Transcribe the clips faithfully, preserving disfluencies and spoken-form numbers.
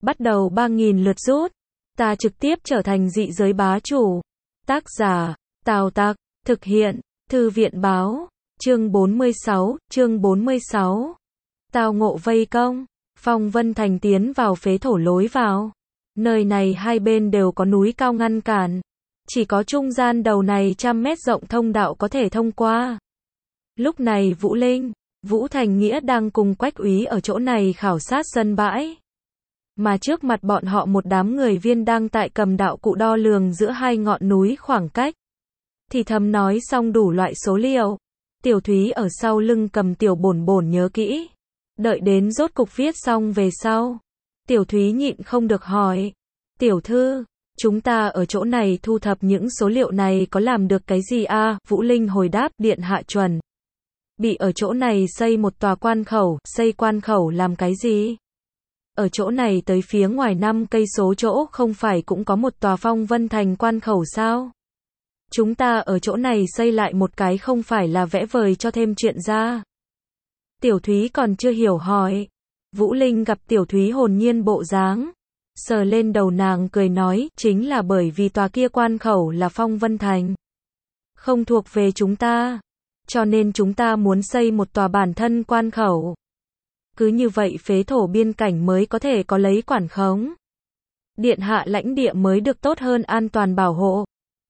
Bắt đầu ba nghìn lượt rút. Ta trực tiếp trở thành dị giới bá chủ. Tác giả, Tào Tặc, thực hiện, Thư viện báo, chương bốn mươi sáu, chương bốn mươi sáu. Tào Ngộ vây công, Phong Vân Thành tiến vào phế thổ lối vào. Nơi này hai bên đều có núi cao ngăn cản. Chỉ có trung gian đầu này trăm mét rộng thông đạo có thể thông qua. Lúc này Vũ Linh, Vũ Thành Nghĩa đang cùng Quách Úy ở chỗ này khảo sát sân bãi. Mà trước mặt bọn họ một đám người viên đang tại cầm đạo cụ đo lường giữa hai ngọn núi khoảng cách. Thì thầm nói xong đủ loại số liệu. Tiểu Thúy ở sau lưng cầm tiểu bổn bổn nhớ kỹ. Đợi đến rốt cục viết xong về sau. Tiểu Thúy nhịn không được hỏi. Tiểu thư, chúng ta ở chỗ này thu thập những số liệu này có làm được cái gì a? À? Vũ Linh hồi đáp, điện hạ chuẩn. Bị ở chỗ này xây một tòa quan khẩu, xây quan khẩu làm cái gì? Ở chỗ này tới phía ngoài năm cây số chỗ không phải cũng có một tòa Phong Vân Thành quan khẩu sao? Chúng ta ở chỗ này xây lại một cái không phải là vẽ vời cho thêm chuyện ra. Tiểu Thúy còn chưa hiểu hỏi. Vũ Linh gặp Tiểu Thúy hồn nhiên bộ dáng. Sờ lên đầu nàng cười nói, chính là bởi vì tòa kia quan khẩu là Phong Vân Thành. Không thuộc về chúng ta. Cho nên chúng ta muốn xây một tòa bản thân quan khẩu. Cứ như vậy phế thổ biên cảnh mới có thể có lấy quản khống. Điện hạ lãnh địa mới được tốt hơn an toàn bảo hộ.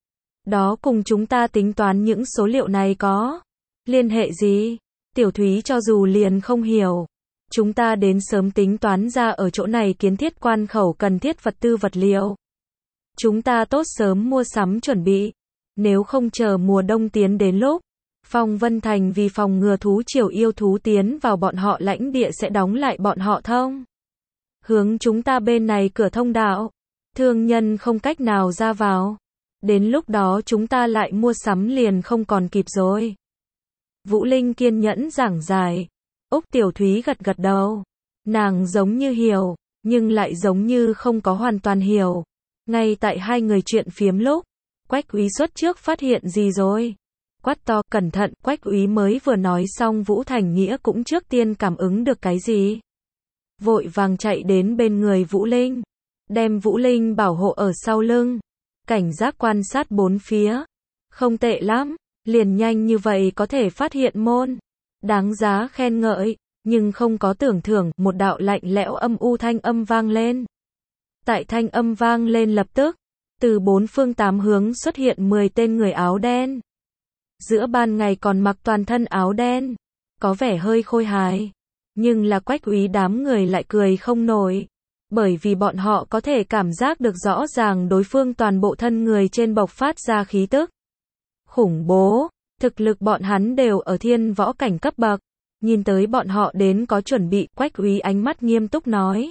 Đó cùng chúng ta tính toán những số liệu này có liên hệ gì? Tiểu Thúy cho dù liền không hiểu. Chúng ta đến sớm tính toán ra ở chỗ này kiến thiết quan khẩu cần thiết vật tư vật liệu. Chúng ta tốt sớm mua sắm chuẩn bị. Nếu không chờ mùa đông tiến đến lúc Phong Vân Thành vì phòng ngừa thú triều yêu thú tiến vào bọn họ lãnh địa sẽ đóng lại bọn họ thông. Hướng chúng ta bên này cửa thông đạo. Thương nhân không cách nào ra vào. Đến lúc đó chúng ta lại mua sắm liền không còn kịp rồi. Vũ Linh kiên nhẫn giảng giải. Úc Tiểu Thúy gật gật đầu. Nàng giống như hiểu, nhưng lại giống như không có hoàn toàn hiểu. Ngay tại hai người chuyện phiếm lúc, Quách Úy xuất trước phát hiện gì rồi? Quát to, cẩn thận, Quách Úy mới vừa nói xong Vũ Thành Nghĩa cũng trước tiên cảm ứng được cái gì. Vội vàng chạy đến bên người Vũ Linh. Đem Vũ Linh bảo hộ ở sau lưng. Cảnh giác quan sát bốn phía. Không tệ lắm, liền nhanh như vậy có thể phát hiện môn. Đáng giá khen ngợi, nhưng không có tưởng thưởng, một đạo lạnh lẽo âm u thanh âm vang lên. Tại thanh âm vang lên lập tức, từ bốn phương tám hướng xuất hiện mười tên người áo đen. Giữa ban ngày còn mặc toàn thân áo đen, có vẻ hơi khôi hài, nhưng là Quách Úy đám người lại cười không nổi, bởi vì bọn họ có thể cảm giác được rõ ràng đối phương toàn bộ thân người trên bộc phát ra khí tức khủng bố, thực lực bọn hắn đều ở thiên võ cảnh cấp bậc. Nhìn tới bọn họ đến có chuẩn bị, Quách Úy ánh mắt nghiêm túc nói.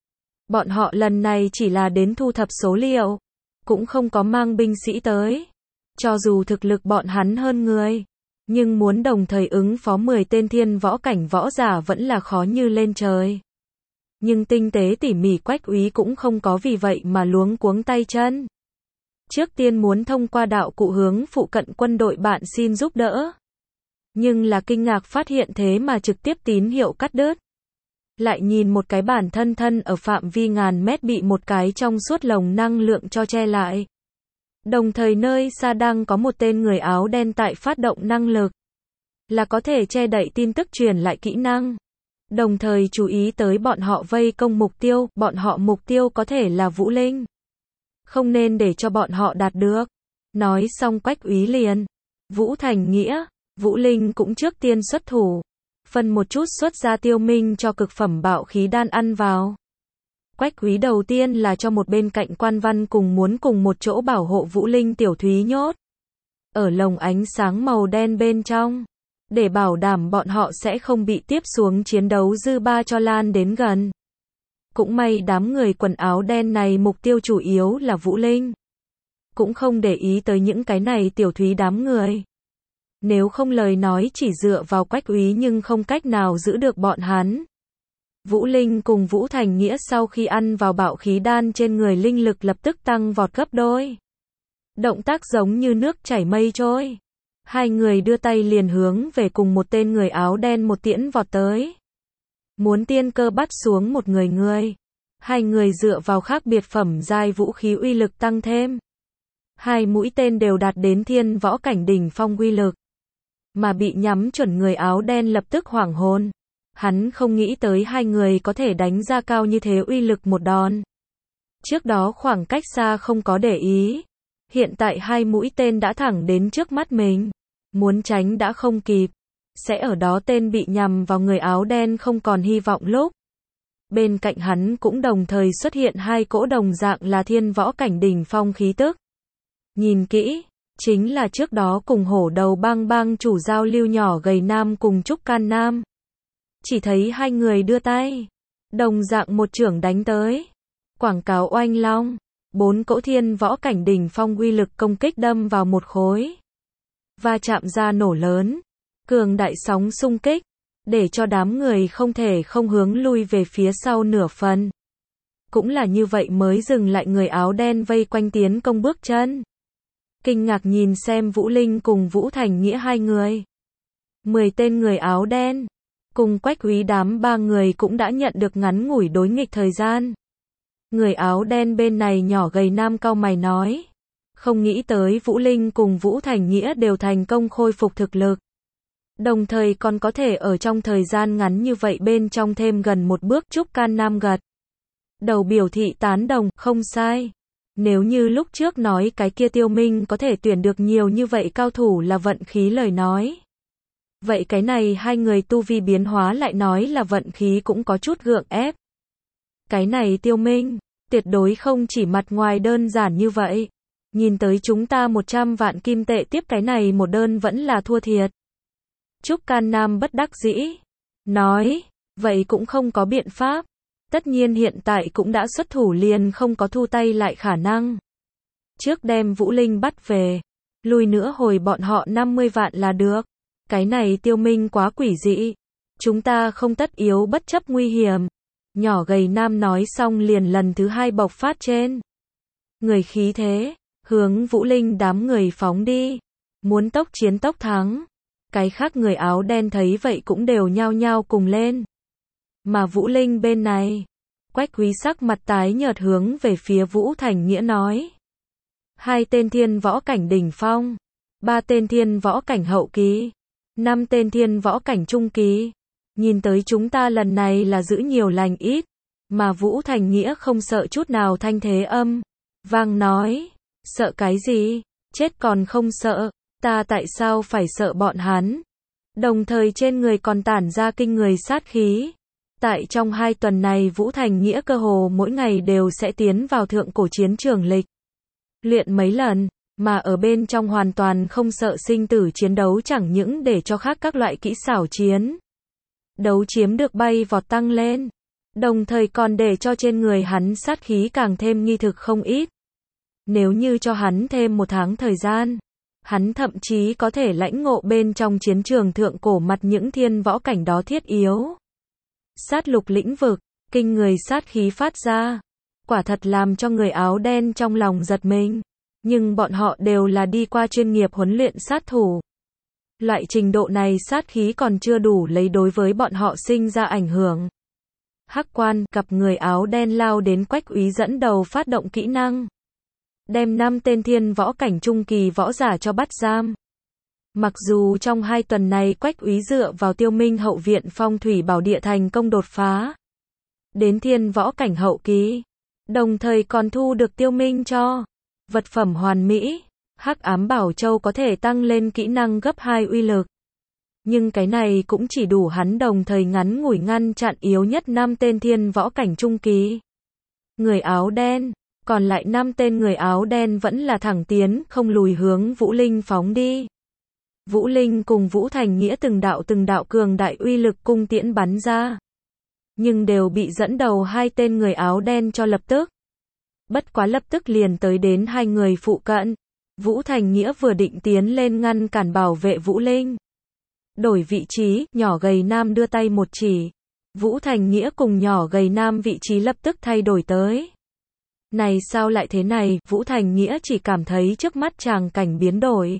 Bọn họ lần này chỉ là đến thu thập số liệu, cũng không có mang binh sĩ tới. Cho dù thực lực bọn hắn hơn người, nhưng muốn đồng thời ứng phó mười tên thiên võ cảnh võ giả vẫn là khó như lên trời. Nhưng tinh tế tỉ mỉ Quách Úy cũng không có vì vậy mà luống cuống tay chân. Trước tiên muốn thông qua đạo cụ hướng phụ cận quân đội bạn xin giúp đỡ. Nhưng là kinh ngạc phát hiện thế mà trực tiếp tín hiệu cắt đứt. Lại nhìn một cái bản thân thân ở phạm vi ngàn mét bị một cái trong suốt lồng năng lượng cho che lại. Đồng thời nơi xa đang có một tên người áo đen tại phát động năng lực. Là có thể che đậy tin tức truyền lại kỹ năng. Đồng thời chú ý tới bọn họ vây công mục tiêu, bọn họ mục tiêu có thể là Vũ Linh. Không nên để cho bọn họ đạt được. Nói xong Quách Úy liền. Vũ Thành Nghĩa, Vũ Linh cũng trước tiên xuất thủ. Phân một chút xuất ra tiêu minh cho cực phẩm bạo khí đan ăn vào. Quách Úy đầu tiên là cho một bên cạnh quan văn cùng muốn cùng một chỗ bảo hộ Vũ Linh Tiểu Thúy nhốt. Ở lồng ánh sáng màu đen bên trong. Để bảo đảm bọn họ sẽ không bị tiếp xuống chiến đấu dư ba cho lan đến gần. Cũng may đám người quần áo đen này mục tiêu chủ yếu là Vũ Linh. Cũng không để ý tới những cái này Tiểu Thúy đám người. Nếu không lời nói chỉ dựa vào Quách Úy nhưng không cách nào giữ được bọn hắn. Vũ Linh cùng Vũ Thành Nghĩa sau khi ăn vào bạo khí đan trên người linh lực lập tức tăng vọt gấp đôi. Động tác giống như nước chảy mây trôi. Hai người đưa tay liền hướng về cùng một tên người áo đen một tiễn vọt tới. Muốn tiên cơ bắt xuống một người người. Hai người dựa vào khác biệt phẩm giai vũ khí uy lực tăng thêm. Hai mũi tên đều đạt đến thiên võ cảnh đỉnh phong uy lực. Mà bị nhắm chuẩn người áo đen lập tức hoảng hồn. Hắn không nghĩ tới hai người có thể đánh ra cao như thế uy lực một đòn. Trước đó khoảng cách xa không có để ý. Hiện tại hai mũi tên đã thẳng đến trước mắt mình. Muốn tránh đã không kịp. Sẽ ở đó tên bị nhằm vào người áo đen không còn hy vọng lúc. Bên cạnh hắn cũng đồng thời xuất hiện hai cỗ đồng dạng là thiên võ cảnh đỉnh phong khí tức. Nhìn kỹ, chính là trước đó cùng hổ đầu bang bang chủ giao lưu nhỏ gầy nam cùng Trúc Can Nam. Chỉ thấy hai người đưa tay, đồng dạng một chưởng đánh tới. Quảng cáo oanh long, bốn cỗ thiên võ cảnh đỉnh phong uy lực công kích đâm vào một khối. Va chạm ra nổ lớn, cường đại sóng xung kích, để cho đám người không thể không hướng lui về phía sau nửa phần. Cũng là như vậy mới dừng lại người áo đen vây quanh tiến công bước chân. Kinh ngạc nhìn xem Vũ Linh cùng Vũ Thành Nghĩa hai người. Mười tên người áo đen, cùng Quách Úy đám ba người cũng đã nhận được ngắn ngủi đối nghịch thời gian. Người áo đen bên này nhỏ gầy nam cau mày nói. Không nghĩ tới Vũ Linh cùng Vũ Thành Nghĩa đều thành công khôi phục thực lực. Đồng thời còn có thể ở trong thời gian ngắn như vậy bên trong thêm gần một bước. Trúc Can Nam gật đầu biểu thị tán đồng, không sai. Nếu như lúc trước nói cái kia Tiêu Minh có thể tuyển được nhiều như vậy cao thủ là vận khí lời nói. Vậy cái này hai người tu vi biến hóa lại nói là vận khí cũng có chút gượng ép. Cái này Tiêu Minh, tuyệt đối không chỉ mặt ngoài đơn giản như vậy. Nhìn tới chúng ta một trăm vạn kim tệ tiếp cái này một đơn vẫn là thua thiệt. Trúc Can Nam bất đắc dĩ, nói, vậy cũng không có biện pháp. Tất nhiên hiện tại cũng đã xuất thủ liền không có thu tay lại khả năng. Trước đem Vũ Linh bắt về, lùi nữa hồi bọn họ năm mươi vạn là được. Cái này Tiêu Minh quá quỷ dị. Chúng ta không tất yếu bất chấp nguy hiểm. Nhỏ gầy nam nói xong liền lần thứ hai bộc phát trên. Người khí thế, hướng Vũ Linh đám người phóng đi. Muốn tốc chiến tốc thắng. Cái khác người áo đen thấy vậy cũng đều nhao nhao cùng lên. Mà Vũ Linh bên này, Quách Úy sắc mặt tái nhợt hướng về phía Vũ Thành Nghĩa nói. Hai tên thiên võ cảnh đỉnh phong, ba tên thiên võ cảnh hậu kỳ, năm tên thiên võ cảnh trung kỳ. Nhìn tới chúng ta lần này là giữ nhiều lành ít, mà Vũ Thành Nghĩa không sợ chút nào thanh thế âm. Vang nói, sợ cái gì, chết còn không sợ, ta tại sao phải sợ bọn hắn. Đồng thời trên người còn tản ra kinh người sát khí. Tại trong hai tuần này Vũ Thành Nghĩa cơ hồ mỗi ngày đều sẽ tiến vào thượng cổ chiến trường lịch. Luyện mấy lần, mà ở bên trong hoàn toàn không sợ sinh tử chiến đấu chẳng những để cho khác các loại kỹ xảo chiến. Đấu chiếm được bay vọt tăng lên. Đồng thời còn để cho trên người hắn sát khí càng thêm nghi thực không ít. Nếu như cho hắn thêm một tháng thời gian, hắn thậm chí có thể lãnh ngộ bên trong chiến trường thượng cổ mặt những thiên võ cảnh đó thiết yếu. Sát lục lĩnh vực, kinh người sát khí phát ra, quả thật làm cho người áo đen trong lòng giật mình, nhưng bọn họ đều là đi qua chuyên nghiệp huấn luyện sát thủ. Loại trình độ này sát khí còn chưa đủ lấy đối với bọn họ sinh ra ảnh hưởng. Hắc quan, cặp người áo đen lao đến Quách Úy dẫn đầu phát động kỹ năng. Đem năm tên thiên võ cảnh trung kỳ võ giả cho bắt giam. Mặc dù trong hai tuần này Quách Úy dựa vào Tiêu Minh hậu viện phong thủy bảo địa thành công đột phá đến thiên võ cảnh hậu kỳ, đồng thời còn thu được Tiêu Minh cho vật phẩm hoàn mỹ, Hắc ám bảo châu có thể tăng lên kỹ năng gấp hai uy lực. Nhưng cái này cũng chỉ đủ hắn đồng thời ngắn ngủi ngăn chặn yếu nhất năm tên thiên võ cảnh trung kỳ. Người áo đen, còn lại năm tên người áo đen vẫn là thẳng tiến, không lùi hướng Vũ Linh phóng đi. Vũ Linh cùng Vũ Thành Nghĩa từng đạo từng đạo cường đại uy lực cung tiễn bắn ra. Nhưng đều bị dẫn đầu hai tên người áo đen cho lập tức. Bất quá lập tức liền tới đến hai người phụ cận. Vũ Thành Nghĩa vừa định tiến lên ngăn cản bảo vệ Vũ Linh. Đổi vị trí, nhỏ gầy nam đưa tay một chỉ. Vũ Thành Nghĩa cùng nhỏ gầy nam vị trí lập tức thay đổi tới. Này sao lại thế này, Vũ Thành Nghĩa chỉ cảm thấy trước mắt tràng cảnh biến đổi.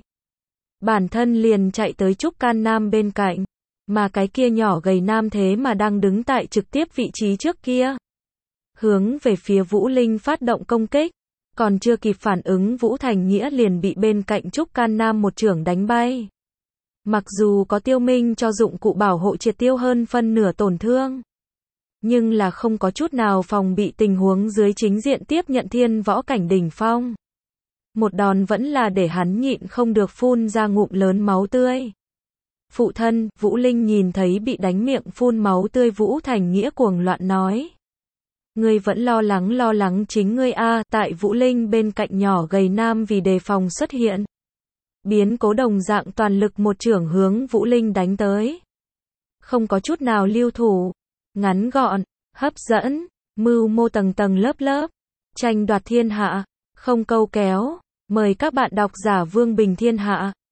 Bản thân liền chạy tới Trúc Can Nam bên cạnh, mà cái kia nhỏ gầy nam thế mà đang đứng tại trực tiếp vị trí trước kia. hướng về phía Vũ Linh phát động công kích. Còn chưa kịp phản ứng Vũ Thành Nghĩa liền bị bên cạnh Trúc Can Nam một chưởng đánh bay. Mặc dù có Tiêu Minh cho dụng cụ bảo hộ triệt tiêu hơn phân nửa tổn thương, nhưng là không có chút nào phòng bị tình huống dưới chính diện tiếp nhận thiên võ cảnh đỉnh phong. Một đòn vẫn là để hắn nhịn không được phun ra ngụm lớn máu tươi. Phụ thân, Vũ Linh nhìn thấy bị đánh miệng phun máu tươi Vũ Thành Nghĩa cuồng loạn nói. Ngươi vẫn lo lắng lo lắng chính ngươi a. Tại Vũ Linh bên cạnh nhỏ gầy nam vì đề phòng xuất hiện. Biến cố đồng dạng toàn lực một chưởng hướng Vũ Linh đánh tới. Không có chút nào lưu thủ. Ngắn gọn, hấp dẫn, mưu mô tầng tầng lớp lớp. Tranh đoạt thiên hạ, không câu kéo. Mời các bạn đọc giả Vương Bình Thiên Hạ.